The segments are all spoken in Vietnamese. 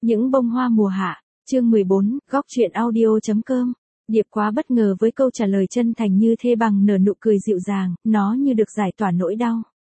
Những bông hoa mùa hạ, chương 14, góc truyện audio.com. Điệp quá bất ngờ với câu trả lời chân thành như thế. Bằng nở nụ cười dịu dàng, nó như được giải tỏa nỗi đau.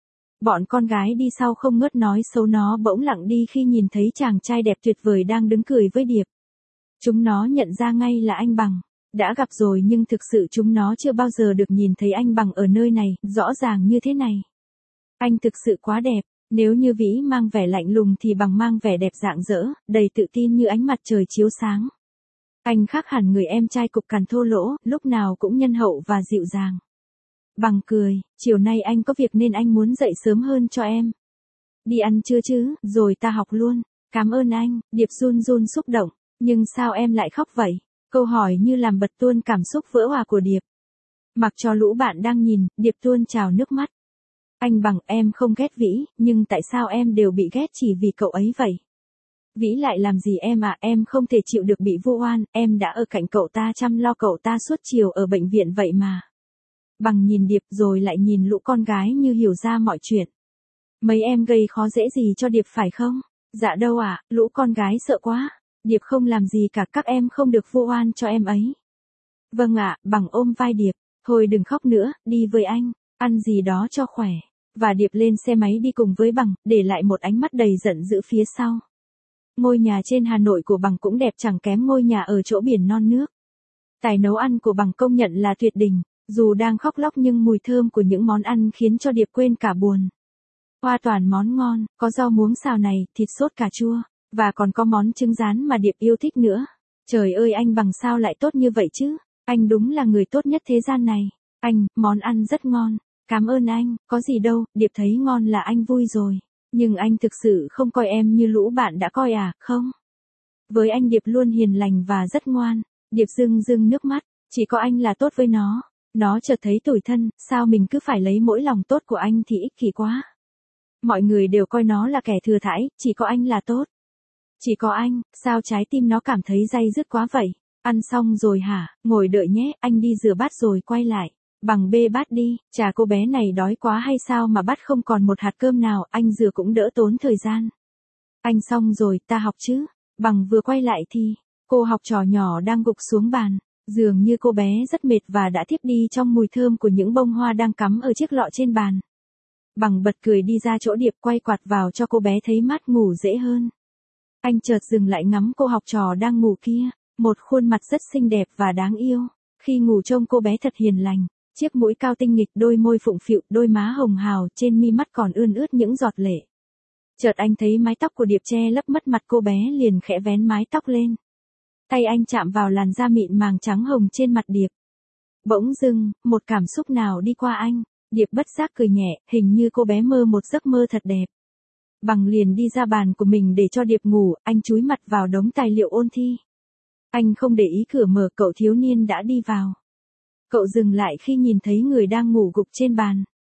Bọn con gái đi sau không ngớt nói xấu nó bỗng lặng đi khi nhìn thấy chàng trai đẹp tuyệt vời đang đứng cười với Điệp. Chúng nó nhận ra ngay là anh Bằng. Đã gặp rồi nhưng thực sự chúng nó chưa bao giờ được nhìn thấy anh Bằng ở nơi này, rõ ràng như thế này. Anh thực sự quá đẹp. Nếu như Vĩ mang vẻ lạnh lùng thì Bằng mang vẻ đẹp rạng rỡ, đầy tự tin như ánh mặt trời chiếu sáng. Anh khác hẳn người em trai cục cằn thô lỗ, lúc nào cũng nhân hậu và dịu dàng. Bằng cười, chiều nay anh có việc nên anh muốn dậy sớm hơn cho em. Đi ăn trưa chứ, rồi ta học luôn. Cảm ơn anh. Điệp run run xúc động. Nhưng sao em lại khóc vậy? Câu hỏi như làm bật tuôn cảm xúc vỡ òa của Điệp. Mặc cho lũ bạn đang nhìn, Điệp tuôn trào nước mắt. Anh Bằng, em không ghét Vĩ, nhưng tại sao em đều bị ghét chỉ vì cậu ấy vậy? Vĩ lại làm gì em à, em không thể chịu được bị vu oan, em đã ở cạnh cậu ta chăm lo cậu ta suốt chiều ở bệnh viện vậy mà. Bằng nhìn Điệp rồi lại nhìn lũ con gái như hiểu ra mọi chuyện. Mấy em gây khó dễ gì cho Điệp phải không? Dạ đâu ạ, lũ con gái sợ quá. Điệp không làm gì cả, các em không được vu oan cho em ấy. Vâng ạ, Bằng ôm vai Điệp. Thôi đừng khóc nữa, đi với anh, ăn gì đó cho khỏe. Và Điệp lên xe máy đi cùng với Bằng, để lại một ánh mắt đầy giận dữ phía sau. Ngôi nhà trên Hà Nội của Bằng cũng đẹp chẳng kém ngôi nhà ở chỗ biển non nước. Tài nấu ăn của Bằng công nhận là tuyệt đỉnh, dù đang khóc lóc nhưng mùi thơm của những món ăn khiến cho Điệp quên cả buồn. Hoa toàn món ngon, có rau muống xào này, thịt sốt cà chua, và còn có món trứng rán mà Điệp yêu thích nữa. Trời ơi, anh Bằng sao lại tốt như vậy chứ? Anh đúng là người tốt nhất thế gian này. Anh, món ăn rất ngon. Cảm ơn anh, có gì đâu, Điệp thấy ngon là anh vui rồi. Nhưng anh thực sự không coi em như lũ bạn đã coi à, không? Với anh Điệp luôn hiền lành và rất ngoan. Điệp rưng rưng nước mắt, chỉ có anh là tốt với nó. Nó chợt thấy tủi thân, sao mình cứ phải lấy mỗi lòng tốt của anh thì ích kỷ quá. Mọi người đều coi nó là kẻ thừa thãi, chỉ có anh là tốt. Chỉ có anh, sao trái tim nó cảm thấy day dứt quá vậy? Ăn xong rồi hả, ngồi đợi nhé, anh đi rửa bát rồi quay lại. Bằng bê bát đi, chà cô bé này đói quá hay sao mà bát không còn một hạt cơm nào, anh rửa cũng đỡ tốn thời gian. Anh xong rồi, ta học chứ. Bằng vừa quay lại thì, cô học trò nhỏ đang gục xuống bàn. Dường như cô bé rất mệt và đã thiếp đi trong mùi thơm của những bông hoa đang cắm ở chiếc lọ trên bàn. Bằng bật cười đi ra chỗ Điệp, quay quạt vào cho cô bé thấy mát ngủ dễ hơn. Anh chợt dừng lại ngắm cô học trò đang ngủ kia, một khuôn mặt rất xinh đẹp và đáng yêu. Khi ngủ trông cô bé thật hiền lành. Chiếc mũi cao tinh nghịch, đôi môi phụng phịu, đôi má hồng hào, trên mi mắt còn ươn ướt những giọt lệ. Chợt anh thấy mái tóc của Điệp che lấp mất mặt cô bé, liền khẽ vén mái tóc lên. Tay anh chạm vào làn da mịn màng trắng hồng trên mặt Điệp. Bỗng dưng, một cảm xúc nào đi qua anh, Điệp bất giác cười nhẹ, hình như cô bé mơ một giấc mơ thật đẹp. Bằng liền đi ra bàn của mình để cho Điệp ngủ, anh chúi mặt vào đống tài liệu ôn thi. Anh không để ý cửa mở, cậu thiếu niên đã đi vào. Cậu dừng lại khi nhìn thấy người đang ngủ gục trên bàn.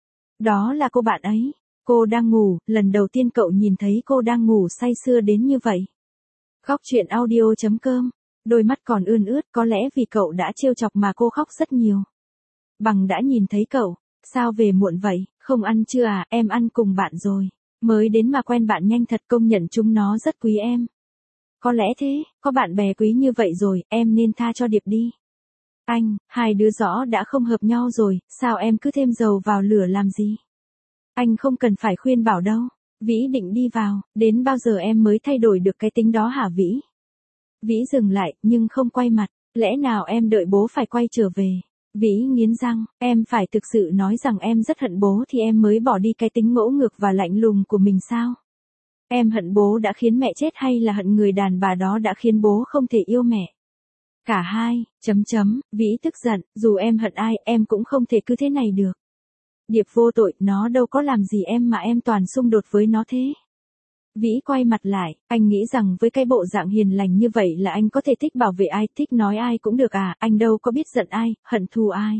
Đó là cô bạn ấy. Cô đang ngủ, lần đầu tiên cậu nhìn thấy cô đang ngủ say sưa đến như vậy. Góc truyện audio.com. Đôi mắt còn ươn ướt, có lẽ vì cậu đã trêu chọc mà cô khóc rất nhiều. Bằng đã nhìn thấy cậu. Sao về muộn vậy, không ăn chưa à, em ăn cùng bạn rồi. Mới đến mà quen bạn nhanh thật, công nhận chúng nó rất quý em. Có lẽ thế, có bạn bè quý như vậy rồi, em nên tha cho Điệp đi. Anh, hai đứa rõ đã không hợp nhau rồi, sao em cứ thêm dầu vào lửa làm gì? Anh không cần phải khuyên bảo đâu. Vĩ định đi vào, đến bao giờ em mới thay đổi được cái tính đó hả Vĩ? Vĩ dừng lại, nhưng không quay mặt, lẽ nào em đợi bố phải quay trở về? Vĩ nghiến răng, em phải thực sự nói rằng em rất hận bố thì em mới bỏ đi cái tính ngỗ ngược và lạnh lùng của mình sao? Em hận bố đã khiến mẹ chết hay là hận người đàn bà đó đã khiến bố không thể yêu mẹ? Cả hai, Vĩ tức giận, dù em hận ai, em cũng không thể cứ thế này được. Điệp vô tội, nó đâu có làm gì em mà em toàn xung đột với nó thế. Vĩ quay mặt lại, anh nghĩ rằng với cái bộ dạng hiền lành như vậy là anh có thể thích bảo vệ ai, thích nói ai cũng được à, anh đâu có biết giận ai, hận thù ai.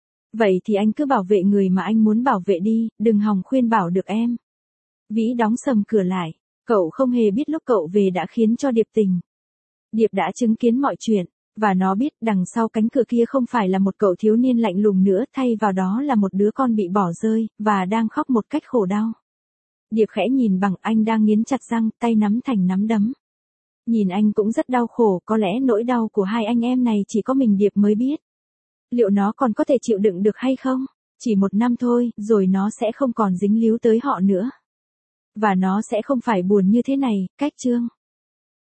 Vậy thì anh cứ bảo vệ người mà anh muốn bảo vệ đi, đừng hòng khuyên bảo được em. Vĩ đóng sầm cửa lại, cậu không hề biết lúc cậu về đã khiến cho Điệp tình. Điệp đã chứng kiến mọi chuyện. Và nó biết đằng sau cánh cửa kia không phải là một cậu thiếu niên lạnh lùng nữa, thay vào đó là một đứa con bị bỏ rơi, và đang khóc một cách khổ đau. Điệp khẽ nhìn Bằng, anh đang nghiến chặt răng, tay nắm thành nắm đấm. Nhìn anh cũng rất đau khổ, có lẽ nỗi đau của hai anh em này chỉ có mình Điệp mới biết. Liệu nó còn có thể chịu đựng được hay không? Chỉ 1 năm thôi, rồi nó sẽ không còn dính líu tới họ nữa. Và nó sẽ không phải buồn như thế này, cách chương.